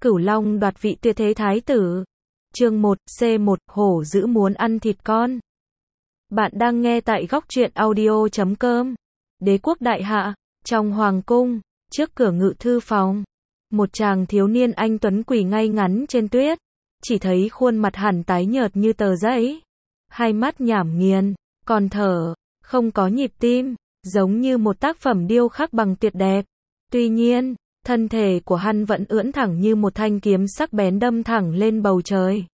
Cửu Long đoạt vị tuyệt thế thái tử. Chương 1, C1, hổ dữ muốn ăn thịt con. Bạn đang nghe tại góc truyện audio.com. Đế quốc đại hạ, trong hoàng cung, trước cửa ngự thư phòng, một chàng thiếu niên anh tuấn quỳ ngay ngắn trên tuyết, chỉ thấy khuôn mặt hẳn tái nhợt như tờ giấy, hai mắt nhảm nghiền, còn thở, không có nhịp tim, giống như một tác phẩm điêu khắc bằng tuyệt đẹp. Tuy nhiên, thân thể của hắn vẫn ưỡn thẳng như một thanh kiếm sắc bén đâm thẳng lên bầu trời.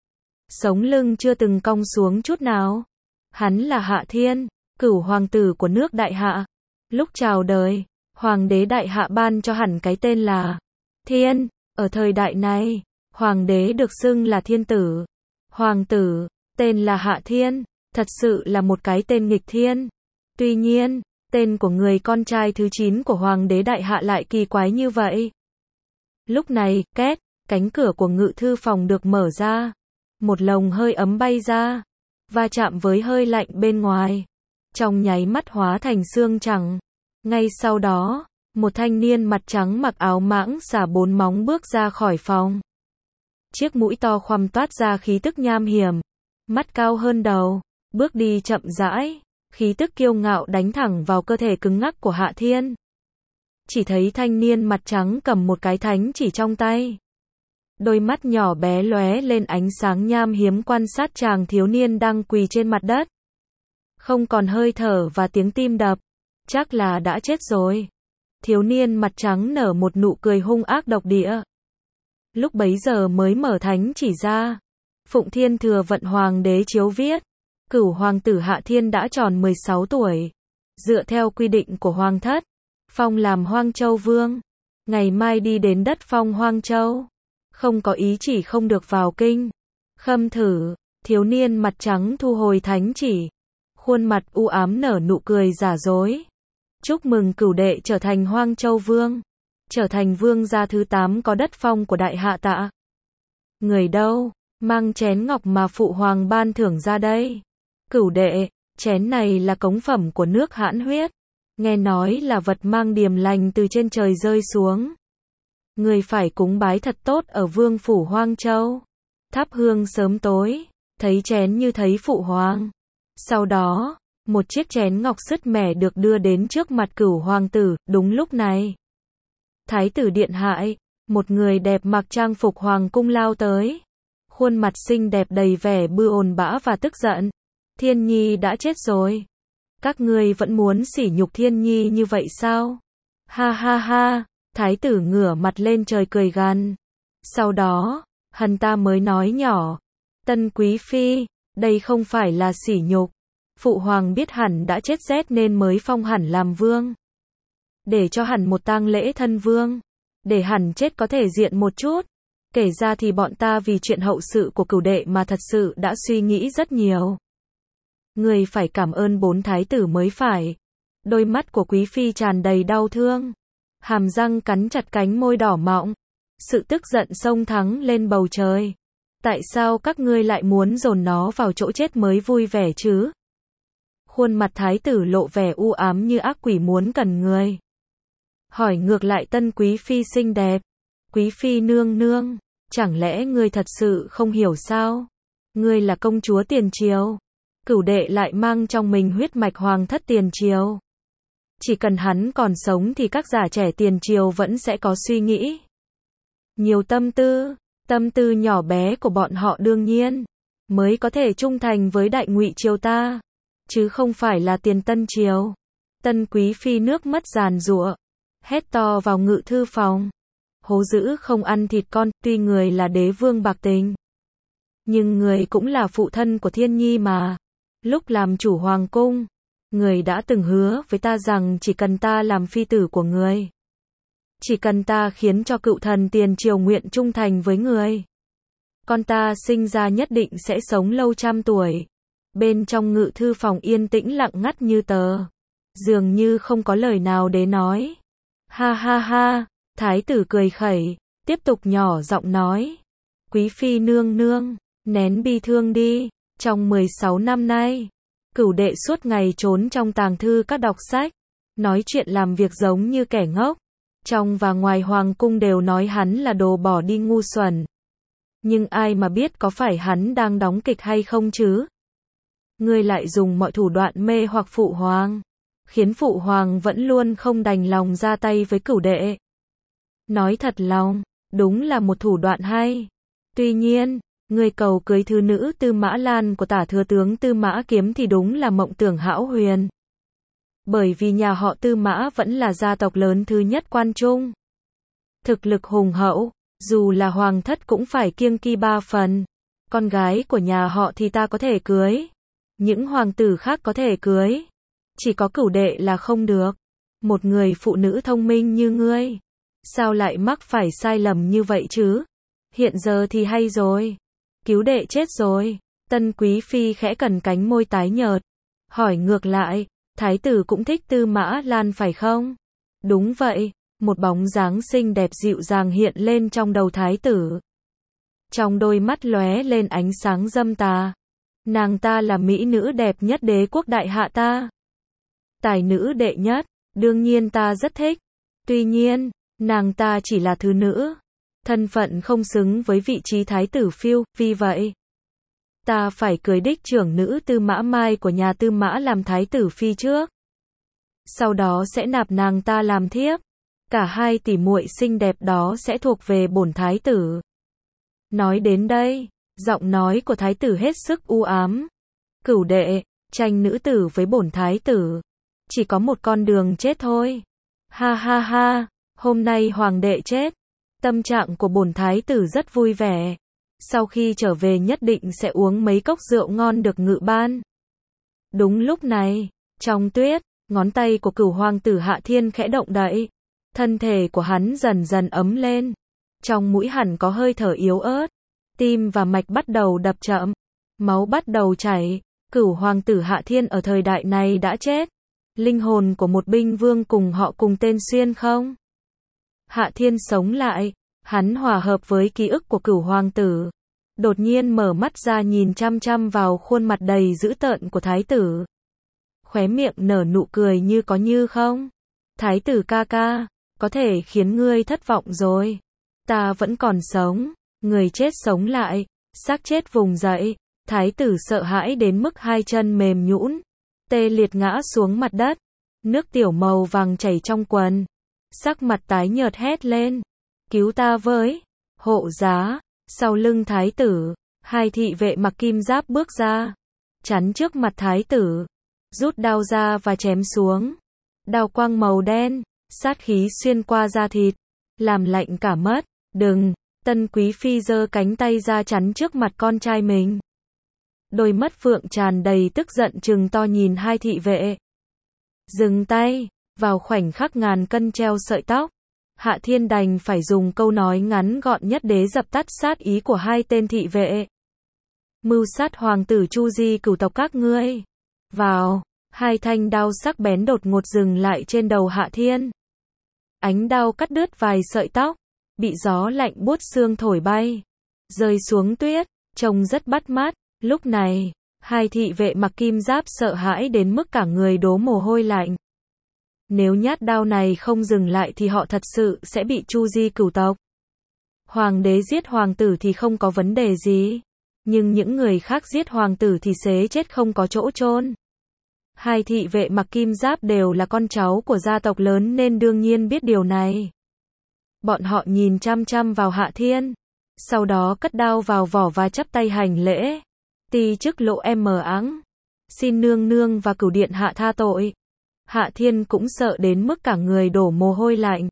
Sống lưng chưa từng cong xuống chút nào. Hắn là Hạ Thiên, cửu hoàng tử của nước Đại Hạ. Lúc chào đời, hoàng đế Đại Hạ ban cho hắn cái tên là Thiên. Ở thời đại này, hoàng đế được xưng là thiên tử. Hoàng tử, tên là Hạ Thiên, thật sự là một cái tên nghịch thiên. Tuy nhiên, tên của người con trai thứ 9 của hoàng đế Đại Hạ lại kỳ quái như vậy. Lúc này, két, cánh cửa của ngự thư phòng được mở ra. Một lồng hơi ấm bay ra, va chạm với hơi lạnh bên ngoài. Trong nháy mắt hóa thành xương trắng. Ngay sau đó, một thanh niên mặt trắng mặc áo mãng xả 4 móng bước ra khỏi phòng. Chiếc mũi to khoằm toát ra khí tức nham hiểm. Mắt cao hơn đầu, bước đi chậm rãi. Khí tức kiêu ngạo đánh thẳng vào cơ thể cứng ngắc của Hạ Thiên. Chỉ thấy thanh niên mặt trắng cầm một cái thánh chỉ trong tay. Đôi mắt nhỏ bé lóe lên ánh sáng nham hiếm quan sát chàng thiếu niên đang quỳ trên mặt đất. Không còn hơi thở và tiếng tim đập. Chắc là đã chết rồi. Thiếu niên mặt trắng nở một nụ cười hung ác độc địa. Lúc bấy giờ mới mở thánh chỉ ra. Phụng Thiên Thừa Vận Hoàng đế chiếu viết. Cửu hoàng tử Hạ Thiên đã tròn 16 tuổi. Dựa theo quy định của hoàng thất, phong làm Hoang Châu vương. Ngày mai đi đến đất phong Hoang Châu. Không có ý chỉ không được vào kinh. Khâm thử, thiếu niên mặt trắng thu hồi thánh chỉ. Khuôn mặt u ám nở nụ cười giả dối. Chúc mừng cửu đệ trở thành Hoang Châu vương. Trở thành vương gia thứ 8 có đất phong của Đại Hạ tạ. Người đâu, mang chén ngọc mà phụ hoàng ban thưởng ra đây. Cửu đệ, chén này là cống phẩm của nước Hãn Huyết. Nghe nói là vật mang điềm lành từ trên trời rơi xuống. Người phải cúng bái thật tốt ở vương phủ Hoang Châu. Thắp hương sớm tối, thấy chén như thấy phụ hoàng. Sau đó, một chiếc chén ngọc sứt mẻ được đưa đến trước mặt cửu hoàng tử. Đúng lúc này, thái tử điện hạ, một người đẹp mặc trang phục hoàng cung lao tới. Khuôn mặt xinh đẹp đầy vẻ buồn bã và tức giận. Thiên Nhi đã chết rồi. Các ngươi vẫn muốn sỉ nhục Thiên Nhi như vậy sao? Ha ha ha, thái tử ngửa mặt lên trời cười gằn. Sau đó, hắn ta mới nói nhỏ. Tân quý phi, đây không phải là sỉ nhục. Phụ hoàng biết hẳn đã chết rét nên mới phong hẳn làm vương. Để cho hẳn một tang lễ thân vương. Để hẳn chết có thể diện một chút. Kể ra thì bọn ta vì chuyện hậu sự của cửu đệ mà thật sự đã suy nghĩ rất nhiều. Người phải cảm ơn 4 thái tử mới phải. Đôi mắt của quý phi tràn đầy đau thương. Hàm răng cắn chặt cánh môi đỏ mọng. Sự tức giận xông thẳng lên bầu trời. Tại sao các ngươi lại muốn dồn nó vào chỗ chết mới vui vẻ chứ? Khuôn mặt thái tử lộ vẻ u ám như ác quỷ muốn cần người. Hỏi ngược lại tân quý phi xinh đẹp. Quý phi nương nương, chẳng lẽ ngươi thật sự không hiểu sao? Ngươi là công chúa tiền triều. Cửu đệ lại mang trong mình huyết mạch hoàng thất tiền triều. Chỉ cần hắn còn sống thì các già trẻ tiền triều vẫn sẽ có suy nghĩ. Nhiều tâm tư nhỏ bé của bọn họ đương nhiên mới có thể trung thành với đại ngụy triều ta, chứ không phải là tiền tân triều. Tân quý phi nước mắt giàn giụa, hét to vào ngự thư phòng. Hố dữ không ăn thịt con, tuy người là đế vương bạc tình, nhưng người cũng là phụ thân của Thiên Nhi mà. Lúc làm chủ hoàng cung, người đã từng hứa với ta rằng chỉ cần ta làm phi tử của người, chỉ cần ta khiến cho cựu thần tiền triều nguyện trung thành với người, con ta sinh ra nhất định sẽ sống lâu trăm tuổi. Bên trong ngự thư phòng yên tĩnh lặng ngắt như tờ, dường như không có lời nào để nói. Ha ha ha, thái tử cười khẩy, tiếp tục nhỏ giọng nói. Quý phi nương nương, nén bi thương đi. Trong 16 năm nay, cửu đệ suốt ngày trốn trong tàng thư các đọc sách, nói chuyện làm việc giống như kẻ ngốc. Trong và ngoài hoàng cung đều nói hắn là đồ bỏ đi ngu xuẩn. Nhưng ai mà biết có phải hắn đang đóng kịch hay không chứ? Ngươi lại dùng mọi thủ đoạn mê hoặc phụ hoàng, khiến phụ hoàng vẫn luôn không đành lòng ra tay với cửu đệ. Nói thật lòng, đúng là một thủ đoạn hay. Tuy nhiên, ngươi cầu cưới thứ nữ Tư Mã Lan của tả thừa tướng Tư Mã Kiếm thì đúng là mộng tưởng hão huyền. Bởi vì nhà họ Tư Mã vẫn là gia tộc lớn thứ nhất Quan Trung. Thực lực hùng hậu, dù là hoàng thất cũng phải kiêng kỵ 3 phần. Con gái của nhà họ thì ta có thể cưới. Những hoàng tử khác có thể cưới. Chỉ có cửu đệ là không được. Một người phụ nữ thông minh như ngươi, sao lại mắc phải sai lầm như vậy chứ? Hiện giờ thì hay rồi. Cứu đệ chết rồi. Tân quý phi khẽ cằn cánh môi tái nhợt. Hỏi ngược lại, thái tử cũng thích Tư Mã Lan phải không? Đúng vậy. Một bóng dáng xinh đẹp dịu dàng hiện lên trong đầu thái tử. Trong đôi mắt lóe lên ánh sáng dâm tà. Nàng ta là mỹ nữ đẹp nhất đế quốc đại hạ ta. Tài nữ đệ nhất, đương nhiên ta rất thích. Tuy nhiên, nàng ta chỉ là thứ nữ. Thân phận không xứng với vị trí thái tử phiêu, vì vậy ta phải cưới đích trưởng nữ Tư Mã Mai của nhà Tư Mã làm thái tử phi trước. Sau đó sẽ nạp nàng ta làm thiếp. Cả hai tỷ muội xinh đẹp đó sẽ thuộc về bổn thái tử. Nói đến đây, giọng nói của thái tử hết sức u ám. Cửu đệ, tranh nữ tử với bổn thái tử, chỉ có một con đường chết thôi. Ha ha ha, hôm nay hoàng đệ chết, tâm trạng của bổn thái tử rất vui vẻ. Sau khi trở về nhất định sẽ uống mấy cốc rượu ngon được ngự ban. Đúng lúc này, trong tuyết, ngón tay của cửu hoàng tử Hạ Thiên khẽ động đậy. Thân thể của hắn dần dần ấm lên. Trong mũi hẳn có hơi thở yếu ớt. Tim và mạch bắt đầu đập chậm. Máu bắt đầu chảy. Cửu hoàng tử Hạ Thiên ở thời đại này đã chết. Linh hồn của một binh vương cùng họ cùng tên xuyên không? Hạ Thiên sống lại. Hắn hòa hợp với ký ức của cửu hoàng tử. Đột nhiên mở mắt ra nhìn chăm chăm vào khuôn mặt đầy dữ tợn của thái tử. Khóe miệng nở nụ cười như có như không. Thái tử ca ca, có thể khiến ngươi thất vọng rồi. Ta vẫn còn sống. Người chết sống lại. Xác chết vùng dậy. Thái tử sợ hãi đến mức hai chân mềm nhũn, tê liệt ngã xuống mặt đất. Nước tiểu màu vàng chảy trong quần. Sắc mặt tái nhợt hét lên. Cứu ta với. Hộ giá. Sau lưng thái tử, hai thị vệ mặc kim giáp bước ra. Chắn trước mặt thái tử. Rút đao ra và chém xuống. Đao quang màu đen. Sát khí xuyên qua da thịt. Làm lạnh cả mất. Đừng. Tân quý phi giơ cánh tay ra chắn trước mặt con trai mình. Đôi mắt phượng tràn đầy tức giận trừng to nhìn hai thị vệ. Dừng tay. Vào khoảnh khắc ngàn cân treo sợi tóc, Hạ Thiên đành phải dùng câu nói ngắn gọn nhất để dập tắt sát ý của hai tên thị vệ. Mưu sát hoàng tử Chu Di cửu tộc các ngươi. Vào. Hai thanh đao sắc bén đột ngột dừng lại trên đầu Hạ Thiên. Ánh đao cắt đứt vài sợi tóc, bị gió lạnh buốt xương thổi bay, rơi xuống tuyết, trông rất bắt mắt. Lúc này, hai thị vệ mặc kim giáp sợ hãi đến mức cả người đổ mồ hôi lạnh. Nếu nhát đao này không dừng lại thì họ thật sự sẽ bị Chu Di cửu tộc. Hoàng đế giết hoàng tử thì không có vấn đề gì, nhưng những người khác giết hoàng tử thì xế chết không có chỗ chôn. Hai thị vệ mặc kim giáp đều là con cháu của gia tộc lớn nên đương nhiên biết điều này. Bọn họ nhìn chăm chăm vào Hạ Thiên, sau đó cất đao vào vỏ và chắp tay hành lễ. Ti chức lộ em mờ áng, xin nương nương và cửu điện hạ tha tội. Hạ Thiên cũng sợ đến mức cả người đổ mồ hôi lạnh.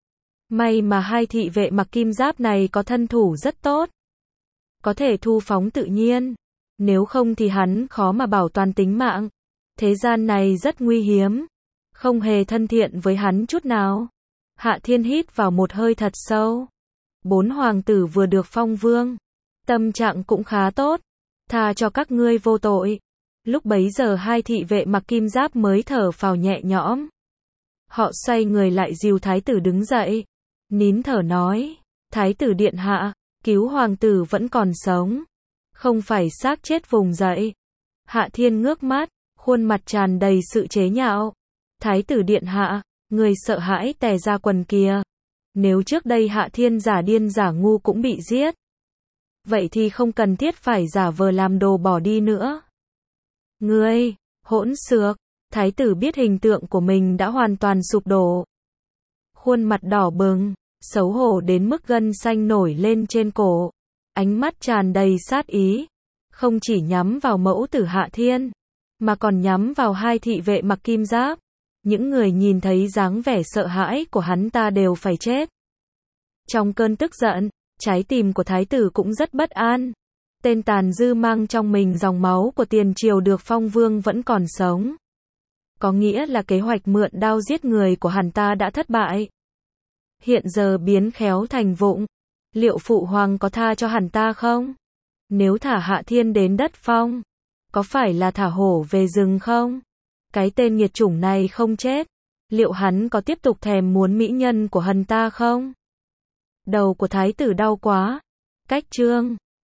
May mà hai thị vệ mặc kim giáp này có thân thủ rất tốt, có thể thu phóng tự nhiên, nếu không thì hắn khó mà bảo toàn tính mạng. Thế gian này rất nguy hiểm, không hề thân thiện với hắn chút nào. Hạ Thiên hít vào một hơi thật sâu. 4 hoàng tử vừa được phong vương, tâm trạng cũng khá tốt, tha cho các ngươi vô tội. Lúc bấy giờ hai thị vệ mặc kim giáp mới thở phào nhẹ nhõm. Họ xoay người lại dìu thái tử đứng dậy, nín thở nói, thái tử điện hạ, cứu hoàng tử vẫn còn sống, không phải xác chết vùng dậy. Hạ Thiên ngước mắt, khuôn mặt tràn đầy sự chế nhạo. Thái tử điện hạ, Người sợ hãi tè ra quần kìa. Nếu trước đây Hạ Thiên giả điên giả ngu cũng bị giết, vậy thì không cần thiết phải giả vờ làm đồ bỏ đi nữa. Ngươi, hỗn xược, thái tử biết hình tượng của mình đã hoàn toàn sụp đổ. Khuôn mặt đỏ bừng, xấu hổ đến mức gân xanh nổi lên trên cổ. Ánh mắt tràn đầy sát ý, không chỉ nhắm vào mẫu tử Hạ Thiên, mà còn nhắm vào hai thị vệ mặc kim giáp. Những người nhìn thấy dáng vẻ sợ hãi của hắn ta đều phải chết. Trong cơn tức giận, trái tim của thái tử cũng rất bất an. Tên tàn dư mang trong mình dòng máu của tiền triều được phong vương vẫn còn sống. Có nghĩa là kế hoạch mượn đao giết người của hắn ta đã thất bại. Hiện giờ biến khéo thành vụng. Liệu phụ hoàng có tha cho hắn ta không? Nếu thả Hạ Thiên đến đất phong, có phải là thả hổ về rừng không? Cái tên nghiệt chủng này không chết, liệu hắn có tiếp tục thèm muốn mỹ nhân của hắn ta không? Đầu của thái tử đau quá. Cách chương